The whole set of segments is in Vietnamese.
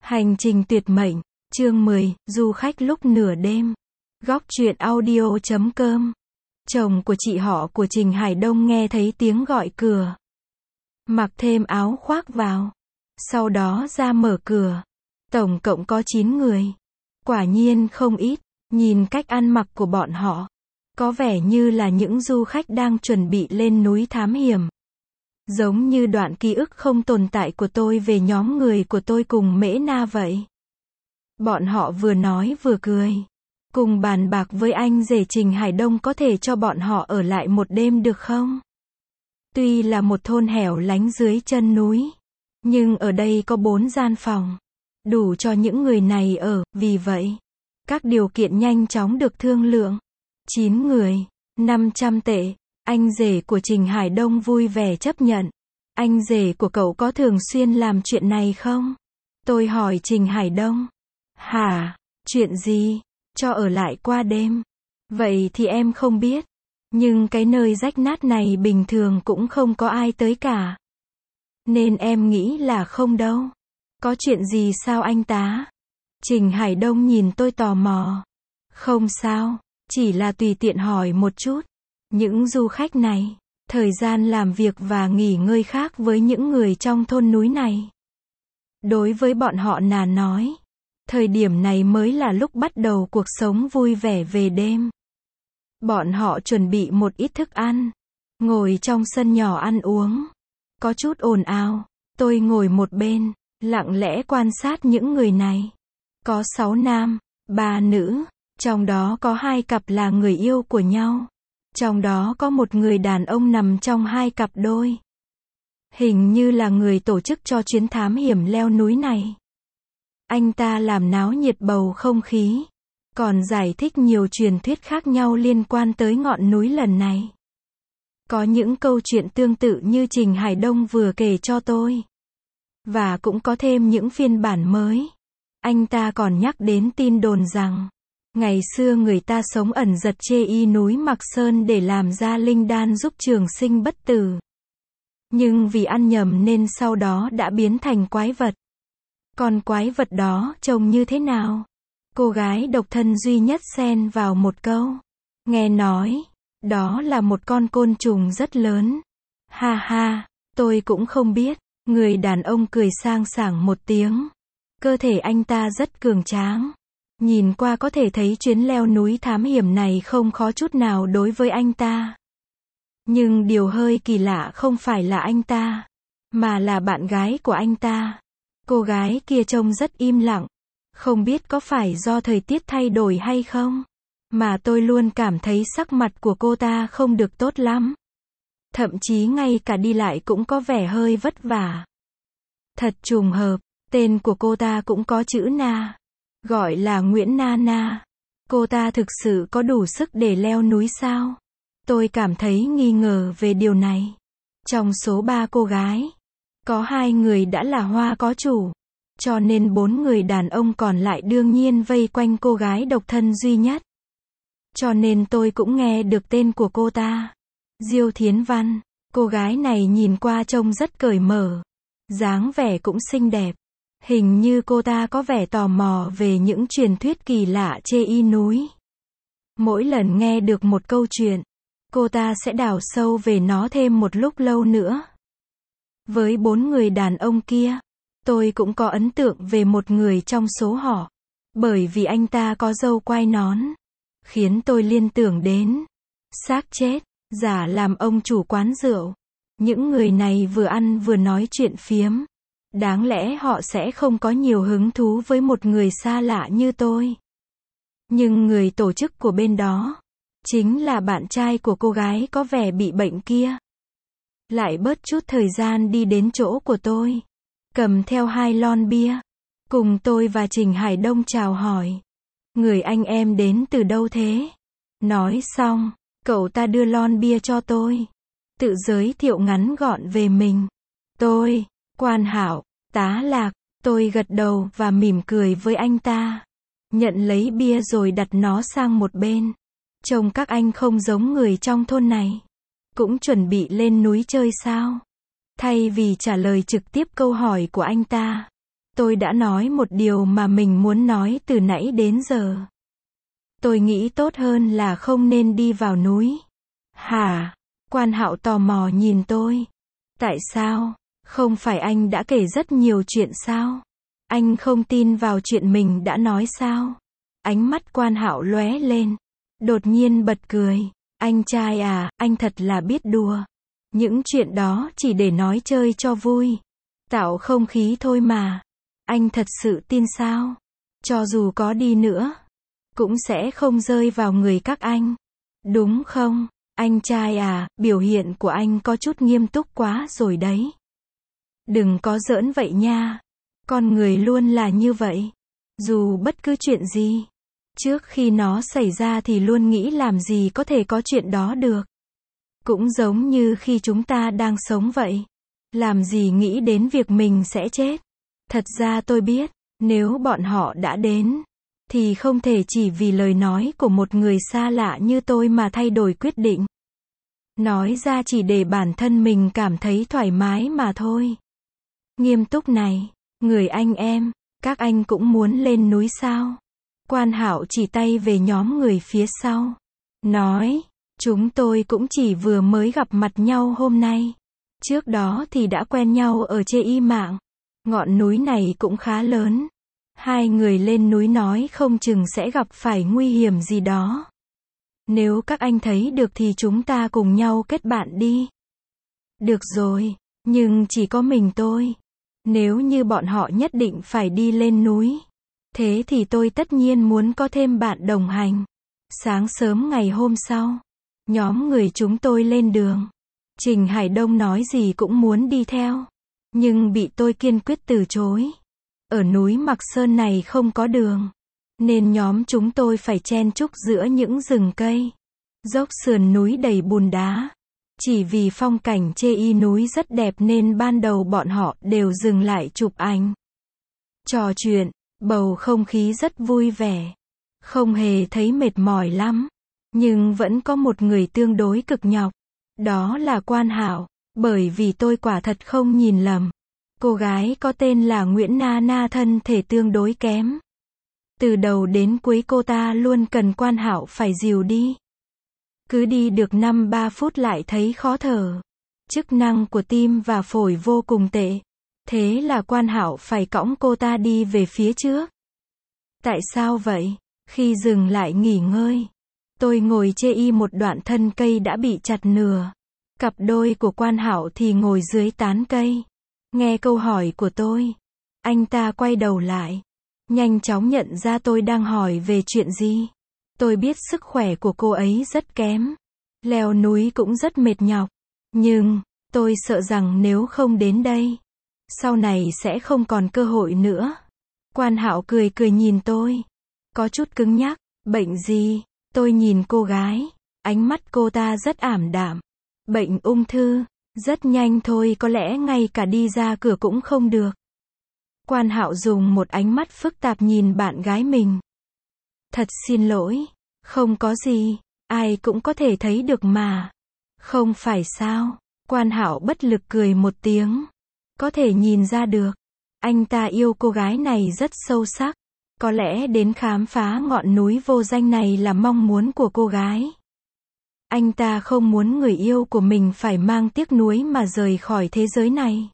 Hành trình tuyệt mệnh, chương 10, du khách lúc nửa đêm. Góc truyện audio.com. Chồng của chị họ của Trình Hải Đông nghe thấy tiếng gọi cửa. Mặc thêm áo khoác vào. Sau đó ra mở cửa. Tổng cộng có 9 người. Quả nhiên không ít, nhìn cách ăn mặc của bọn họ. Có vẻ như là những du khách đang chuẩn bị lên núi thám hiểm. Giống như đoạn ký ức không tồn tại của tôi về nhóm người của tôi cùng Mễ Na vậy. Bọn họ vừa nói vừa cười. Cùng bàn bạc với anh rể Trình Hải Đông có thể cho bọn họ ở lại một đêm được không? Tuy là một thôn hẻo lánh dưới chân núi, nhưng ở đây có 4 gian phòng. Đủ cho những người này ở, vì vậy, các điều kiện nhanh chóng được thương lượng. 9 người, 500 tệ. Anh rể của Trình Hải Đông vui vẻ chấp nhận. Anh rể của cậu có thường xuyên làm chuyện này không? Tôi hỏi Trình Hải Đông. Hả? Chuyện gì? Cho ở lại qua đêm. Vậy thì em không biết. Nhưng cái nơi rách nát này bình thường cũng không có ai tới cả. Nên em nghĩ là không đâu. Có chuyện gì sao anh tá? Trình Hải Đông nhìn tôi tò mò. Không sao, chỉ là tùy tiện hỏi một chút. Những du khách này, thời gian làm việc và nghỉ ngơi khác với những người trong thôn núi này. Đối với bọn họ là nói, thời điểm này mới là lúc bắt đầu cuộc sống vui vẻ về đêm. Bọn họ chuẩn bị một ít thức ăn, ngồi trong sân nhỏ ăn uống. Có chút ồn ào, tôi ngồi một bên, lặng lẽ quan sát những người này. Có 6 nam, 3 nữ, trong đó có 2 cặp là người yêu của nhau. Trong đó có một người đàn ông nằm trong 2 cặp đôi. Hình như là người tổ chức cho chuyến thám hiểm leo núi này. Anh ta làm náo nhiệt bầu không khí, còn giải thích nhiều truyền thuyết khác nhau liên quan tới ngọn núi lần này. Có những câu chuyện tương tự như Trình Hải Đông vừa kể cho tôi. Và cũng có thêm những phiên bản mới. Anh ta còn nhắc đến tin đồn rằng ngày xưa người ta sống ẩn giật chê y núi Mạc Sơn để làm ra linh đan giúp trường sinh bất tử. Nhưng vì ăn nhầm nên sau đó đã biến thành quái vật. Còn quái vật đó trông như thế nào? Cô gái độc thân duy nhất xen vào một câu. Nghe nói, đó là một con côn trùng rất lớn. Ha ha, tôi cũng không biết. Người đàn ông cười sang sảng một tiếng. Cơ thể anh ta rất cường tráng. Nhìn qua có thể thấy chuyến leo núi thám hiểm này không khó chút nào đối với anh ta. Nhưng điều hơi kỳ lạ không phải là anh ta, mà là bạn gái của anh ta. Cô gái kia trông rất im lặng. Không biết có phải do thời tiết thay đổi hay không, mà tôi luôn cảm thấy sắc mặt của cô ta không được tốt lắm. Thậm chí ngay cả đi lại cũng có vẻ hơi vất vả. Thật trùng hợp, tên của cô ta cũng có chữ Na. Gọi là Nguyễn Na Na. Cô ta thực sự có đủ sức để leo núi sao? Tôi cảm thấy nghi ngờ về điều này. Trong số 3 cô gái, có 2 người đã là hoa có chủ. Cho nên 4 người đàn ông còn lại đương nhiên vây quanh cô gái độc thân duy nhất. Cho nên tôi cũng nghe được tên của cô ta. Diêu Thiến Văn. Cô gái này nhìn qua trông rất cởi mở. Dáng vẻ cũng xinh đẹp. Hình như cô ta có vẻ tò mò về những truyền thuyết kỳ lạ chê y núi. Mỗi lần nghe được một câu chuyện, cô ta sẽ đào sâu về nó thêm một lúc lâu nữa. Với 4 người đàn ông kia, tôi cũng có ấn tượng về một người trong số họ. Bởi vì anh ta có râu quai nón, khiến tôi liên tưởng đến xác chết, giả làm ông chủ quán rượu. Những người này vừa ăn vừa nói chuyện phiếm. Đáng lẽ họ sẽ không có nhiều hứng thú với một người xa lạ như tôi. Nhưng người tổ chức của bên đó, chính là bạn trai của cô gái có vẻ bị bệnh kia. Lại bớt chút thời gian đi đến chỗ của tôi. Cầm theo 2 lon bia. Cùng tôi và Trình Hải Đông chào hỏi. Người anh em đến từ đâu thế? Nói xong, cậu ta đưa lon bia cho tôi. Tự giới thiệu ngắn gọn về mình. Tôi, Quan Hảo, Tá Lạc. Tôi gật đầu và mỉm cười với anh ta. Nhận lấy bia rồi đặt nó sang một bên. Trông các anh không giống người trong thôn này. Cũng chuẩn bị lên núi chơi sao? Thay vì trả lời trực tiếp câu hỏi của anh ta, Tôi đã nói một điều mà mình muốn nói từ nãy đến giờ. Tôi nghĩ tốt hơn là không nên đi vào núi. Hả? Quan Hạo tò mò nhìn tôi. Tại sao? Không phải anh đã kể rất nhiều chuyện sao? Anh không tin vào chuyện mình đã nói sao? Ánh mắt Quan Hạo lóe lên. Đột nhiên bật cười. Anh trai à, anh thật là biết đùa. Những chuyện đó chỉ để nói chơi cho vui. Tạo không khí thôi mà. Anh thật sự tin sao? Cho dù có đi nữa, cũng sẽ không rơi vào người các anh. Đúng không? Anh trai à, biểu hiện của anh có chút nghiêm túc quá rồi đấy. Đừng có giỡn vậy nha. Con người luôn là như vậy. Dù bất cứ chuyện gì, trước khi nó xảy ra thì luôn nghĩ làm gì có thể có chuyện đó được. Cũng giống như khi chúng ta đang sống vậy. Làm gì nghĩ đến việc mình sẽ chết. Thật ra tôi biết, nếu bọn họ đã đến, thì không thể chỉ vì lời nói của một người xa lạ như tôi mà thay đổi quyết định. Nói ra chỉ để bản thân mình cảm thấy thoải mái mà thôi. Nghiêm túc này, người anh em, các anh cũng muốn lên núi sao? Quan Hạo chỉ tay về nhóm người phía sau. Nói, chúng tôi cũng chỉ vừa mới gặp mặt nhau hôm nay. Trước đó thì đã quen nhau ở trên mạng. Ngọn núi này cũng khá lớn. Hai người lên núi nói không chừng sẽ gặp phải nguy hiểm gì đó. Nếu các anh thấy được thì chúng ta cùng nhau kết bạn đi. Được rồi, nhưng chỉ có mình tôi. Nếu như bọn họ nhất định phải đi lên núi, thế thì tôi tất nhiên muốn có thêm bạn đồng hành. Sáng sớm ngày hôm sau, nhóm người chúng tôi lên đường. Trình Hải Đông nói gì cũng muốn đi theo, nhưng bị tôi kiên quyết từ chối. Ở núi Mạc Sơn này không có đường, nên nhóm chúng tôi phải chen chúc giữa những rừng cây, dốc sườn núi đầy bùn đá. Chỉ vì phong cảnh trên núi rất đẹp nên ban đầu bọn họ đều dừng lại chụp ảnh, trò chuyện, bầu không khí rất vui vẻ. Không hề thấy mệt mỏi lắm, nhưng vẫn có một người tương đối cực nhọc. Đó là Quan Hạo, bởi vì tôi quả thật không nhìn lầm. Cô gái có tên là Nguyễn Na Na thân thể tương đối kém. Từ đầu đến cuối cô ta luôn cần Quan Hạo phải dìu đi. Cứ đi được 5-3 phút lại thấy khó thở. Chức năng của tim và phổi vô cùng tệ. Thế là Quan Hạo phải cõng cô ta đi về phía trước. Tại sao vậy? Khi dừng lại nghỉ ngơi, tôi ngồi chê một đoạn thân cây đã bị chặt nửa. Cặp đôi của Quan Hạo thì ngồi dưới tán cây. Nghe câu hỏi của tôi, anh ta quay đầu lại, nhanh chóng nhận ra tôi đang hỏi về chuyện gì. Tôi biết sức khỏe của cô ấy rất kém, leo núi cũng rất mệt nhọc, nhưng tôi sợ rằng nếu không đến đây, sau này sẽ không còn cơ hội nữa. Quan Hạo cười cười nhìn tôi, có chút cứng nhắc. Bệnh gì? Tôi nhìn cô gái, ánh mắt cô ta rất ảm đạm. Bệnh ung thư, rất nhanh thôi, có lẽ ngay cả đi ra cửa cũng không được. Quan Hạo dùng một ánh mắt phức tạp nhìn bạn gái mình. Thật xin lỗi, không có gì, ai cũng có thể thấy được mà. Không phải sao? Quan Hạo bất lực cười một tiếng. Có thể nhìn ra được, anh ta yêu cô gái này rất sâu sắc. Có lẽ đến khám phá ngọn núi vô danh này là mong muốn của cô gái. Anh ta không muốn người yêu của mình phải mang tiếc nuối mà rời khỏi thế giới này.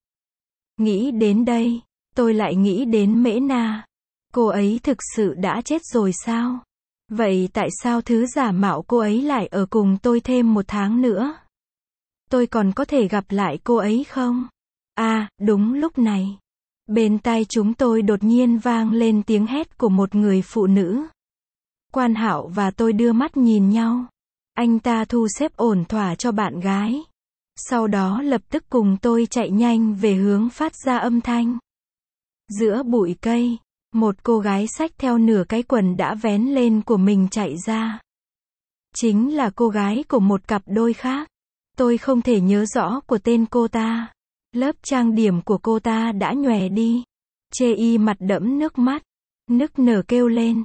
Nghĩ đến đây, tôi lại nghĩ đến Mễ Na. Cô ấy thực sự đã chết rồi sao? Vậy tại sao thứ giả mạo cô ấy lại ở cùng tôi thêm 1 tháng nữa? Tôi còn có thể gặp lại cô ấy không? À, đúng lúc này, bên tai chúng tôi đột nhiên vang lên tiếng hét của một người phụ nữ. Quan Hạo và tôi đưa mắt nhìn nhau. Anh ta thu xếp ổn thỏa cho bạn gái. Sau đó lập tức cùng tôi chạy nhanh về hướng phát ra âm thanh. Giữa bụi cây, một cô gái xách theo nửa cái quần đã vén lên của mình chạy ra. Chính là cô gái của một cặp đôi khác. Tôi không thể nhớ rõ của tên cô ta. Lớp trang điểm của cô ta đã nhòe đi. Chê y mặt đẫm nước mắt, nức nở kêu lên,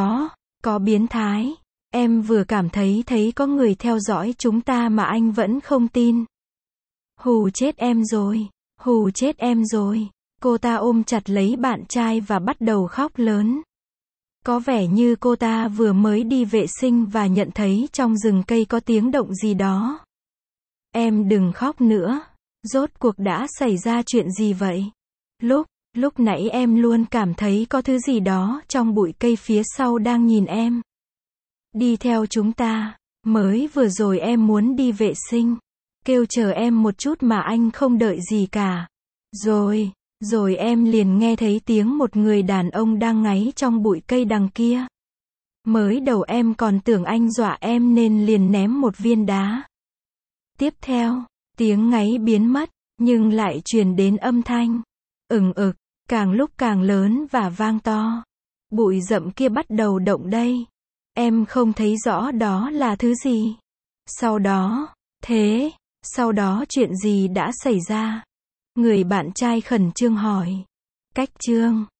có biến thái. Em vừa cảm thấy có người theo dõi chúng ta mà anh vẫn không tin. Hù chết em rồi, hù chết em rồi. Cô ta ôm chặt lấy bạn trai và bắt đầu khóc lớn. Có vẻ như cô ta vừa mới đi vệ sinh và nhận thấy trong rừng cây có tiếng động gì đó. Em đừng khóc nữa. Rốt cuộc đã xảy ra chuyện gì vậy? Lúc nãy em luôn cảm thấy có thứ gì đó trong bụi cây phía sau đang nhìn em. Đi theo chúng ta. Mới vừa rồi em muốn đi vệ sinh. Kêu chờ em một chút mà anh không đợi gì cả. Rồi em liền nghe thấy tiếng một người đàn ông đang ngáy trong bụi cây đằng kia. Mới đầu em còn tưởng anh dọa em nên liền ném một viên đá. Tiếp theo, tiếng ngáy biến mất, nhưng lại truyền đến âm thanh ừng ực, càng lúc càng lớn và vang to. Bụi rậm kia bắt đầu động đây. Em không thấy rõ đó là thứ gì. Sau đó chuyện gì đã xảy ra? Người bạn trai khẩn trương hỏi. Cách chương